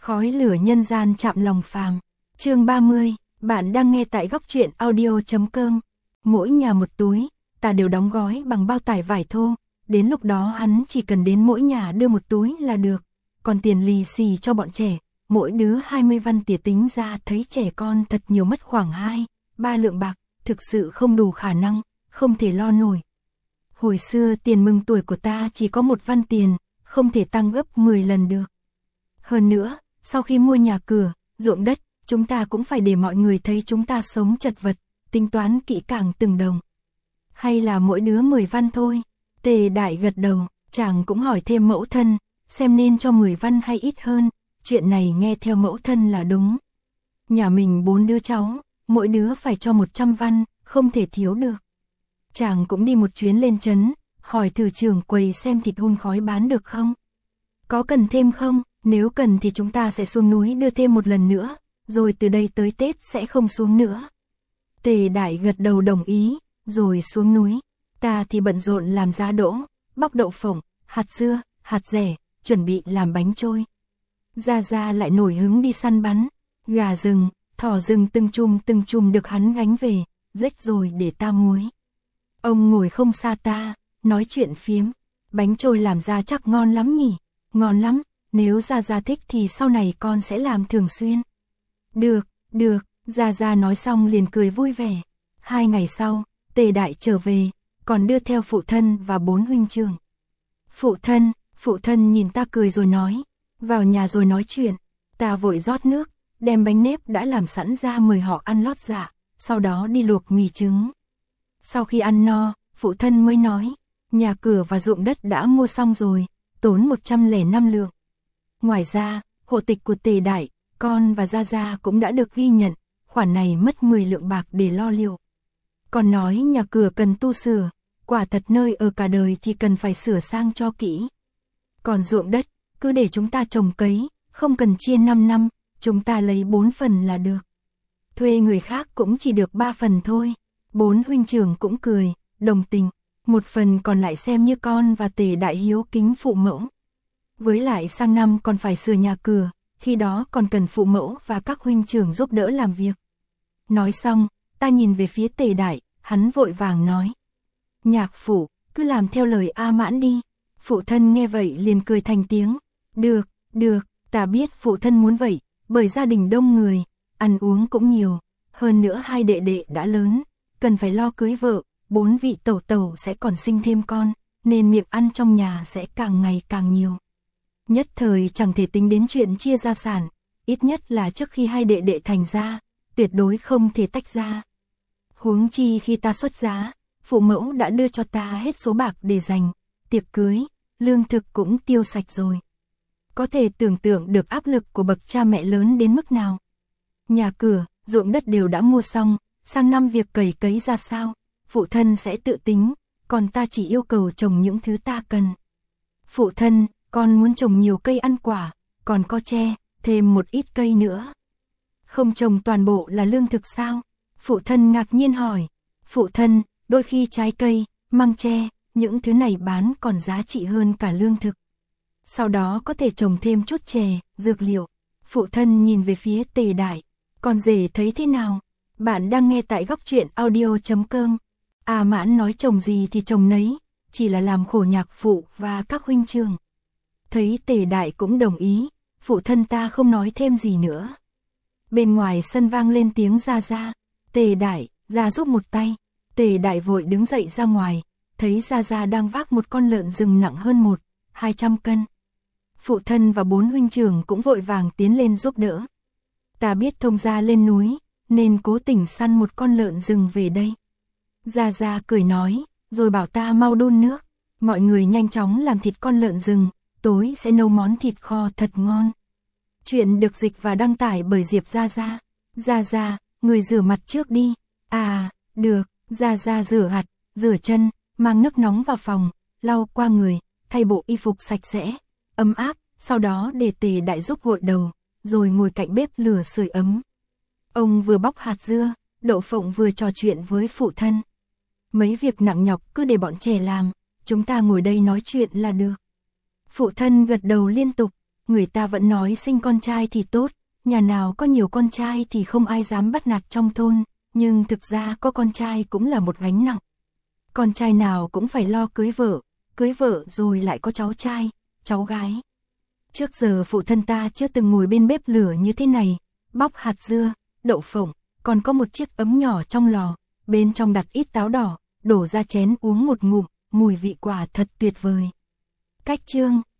Khói lửa nhân gian chạm lòng phàm. Chương 30, bạn đang nghe tại góc truyện audio.com. Mỗi nhà một túi, ta đều đóng gói bằng bao tải vải thô, đến lúc đó hắn chỉ cần đến mỗi nhà đưa một túi là được. Còn tiền lì xì cho bọn trẻ, mỗi đứa 20 văn tỉa tính ra thấy trẻ con thật nhiều mất khoảng 2-3 lượng bạc, thực sự không đủ khả năng, không thể lo nổi. Hồi xưa tiền mừng tuổi của ta chỉ có 1 văn tiền, không thể tăng gấp 10 lần được. Hơn nữa, sau khi mua nhà cửa, ruộng đất, chúng ta cũng phải để mọi người thấy chúng ta sống chật vật, tính toán kỹ càng từng đồng. Hay là mỗi đứa 10 văn thôi? Tề Đại gật đầu, chàng cũng hỏi thêm mẫu thân, xem nên cho 10 văn hay ít hơn, chuyện này nghe theo mẫu thân là đúng. Nhà mình 4 đứa cháu, mỗi đứa phải cho 100 văn, không thể thiếu được. Chàng cũng đi một chuyến lên trấn, hỏi thử trưởng quầy xem thịt hun khói bán được không? Có cần thêm không? Nếu cần thì chúng ta sẽ xuống núi đưa thêm một lần nữa, rồi từ đây tới Tết sẽ không xuống nữa. Tề Đại gật đầu đồng ý, rồi xuống núi. Ta thì bận rộn làm giá đỗ, bóc đậu phộng, hạt dưa, hạt dẻ, chuẩn bị làm bánh trôi. Gia Gia lại nổi hứng đi săn bắn, gà rừng, thỏ rừng từng chùm được hắn gánh về, rách rồi để ta muối. Ông ngồi không xa ta, nói chuyện phiếm, bánh trôi làm ra chắc ngon lắm nhỉ, ngon lắm, nếu Gia Gia thích thì sau này con sẽ làm thường xuyên. Được, Gia Gia nói xong liền cười vui vẻ. 2 ngày sau, Tề Đại trở về, còn đưa theo phụ thân và 4 huynh trưởng. Phụ thân nhìn ta cười rồi nói, vào nhà rồi nói chuyện. Ta vội rót nước, đem bánh nếp đã làm sẵn ra mời họ ăn lót dạ, sau đó đi luộc mì trứng. Sau khi ăn no, phụ thân mới nói, nhà cửa và ruộng đất đã mua xong rồi, tốn 105 lượng. Ngoài ra, hộ tịch của Tề Đại, con và Gia Gia cũng đã được ghi nhận, khoản này mất 10 lượng bạc để lo liệu. Còn nói nhà cửa cần tu sửa, quả thật nơi ở cả đời thì cần phải sửa sang cho kỹ. Còn ruộng đất, cứ để chúng ta trồng cấy, không cần chia 5 năm, chúng ta lấy 4 phần là được. Thuê người khác cũng chỉ được 3 phần thôi. 4 huynh trưởng cũng cười, đồng tình, 1 phần còn lại xem như con và Tề Đại hiếu kính phụ mẫu. Với lại sang năm còn phải sửa nhà cửa, khi đó còn cần phụ mẫu và các huynh trưởng giúp đỡ làm việc. Nói xong, ta nhìn về phía Tề Đại, hắn vội vàng nói. Nhạc phụ, cứ làm theo lời A Mãn đi. Phụ thân nghe vậy liền cười thành tiếng. Được, ta biết phụ thân muốn vậy, bởi gia đình đông người, ăn uống cũng nhiều. Hơn nữa 2 đệ đệ đã lớn, cần phải lo cưới vợ, 4 vị tẩu tẩu sẽ còn sinh thêm con, nên miệng ăn trong nhà sẽ càng ngày càng nhiều. Nhất thời chẳng thể tính đến chuyện chia gia sản, ít nhất là trước khi 2 đệ đệ thành ra, tuyệt đối không thể tách ra. Huống chi khi ta xuất giá, phụ mẫu đã đưa cho ta hết số bạc để dành, tiệc cưới, lương thực cũng tiêu sạch rồi. Có thể tưởng tượng được áp lực của bậc cha mẹ lớn đến mức nào. Nhà cửa, ruộng đất đều đã mua xong, sang năm việc cày cấy ra sao, phụ thân sẽ tự tính, còn ta chỉ yêu cầu trồng những thứ ta cần. Phụ thân, con muốn trồng nhiều cây ăn quả, còn có tre, thêm một ít cây nữa. Không trồng toàn bộ là lương thực sao? Phụ thân ngạc nhiên hỏi. Phụ thân, đôi khi trái cây, măng tre, những thứ này bán còn giá trị hơn cả lương thực. Sau đó có thể trồng thêm chút chè, dược liệu. Phụ thân nhìn về phía Tề Đại. Con rể thấy thế nào? Bạn đang nghe tại góc truyện audio.com. A Mãn nói trồng gì thì trồng nấy, chỉ là làm khổ nhạc phụ và các huynh trưởng. Thấy Tề Đại cũng đồng ý, phụ thân ta không nói thêm gì nữa. Bên ngoài sân vang lên tiếng Gia Gia. Tề Đại, ra giúp một tay. Tề Đại vội đứng dậy ra ngoài, thấy Gia Gia đang vác một con lợn rừng nặng hơn 100-200 cân. Phụ thân và 4 huynh trưởng cũng vội vàng tiến lên giúp đỡ. Ta biết thông gia lên núi, nên cố tình săn một con lợn rừng về đây. Gia Gia cười nói, rồi bảo ta mau đun nước. Mọi người nhanh chóng làm thịt con lợn rừng, tối sẽ nấu món thịt kho thật ngon. Chuyện được dịch và đăng tải bởi Diệp Gia Gia. Gia Gia, người rửa mặt trước đi. À, được. Gia Gia rửa hạt, rửa chân, mang nước nóng vào phòng, lau qua người, thay bộ y phục sạch sẽ, ấm áp, sau đó để Tề Đại giúp gội đầu, rồi ngồi cạnh bếp lửa sưởi ấm. Ông vừa bóc hạt dưa, đậu phộng vừa trò chuyện với phụ thân. Mấy việc nặng nhọc cứ để bọn trẻ làm, chúng ta ngồi đây nói chuyện là được. Phụ thân gật đầu liên tục, Người ta vẫn nói sinh con trai thì tốt, nhà nào có nhiều con trai thì không ai dám bắt nạt trong thôn, nhưng thực ra có con trai cũng là một gánh nặng. Con trai nào cũng phải lo cưới vợ rồi lại có cháu trai, cháu gái. Trước giờ phụ thân ta chưa từng ngồi bên bếp lửa như thế này, bóc hạt dưa, đậu phộng, còn có một chiếc ấm nhỏ trong lò, bên trong đặt ít táo đỏ, đổ ra chén uống một ngụm, mùi vị quả thật tuyệt vời. Cách chương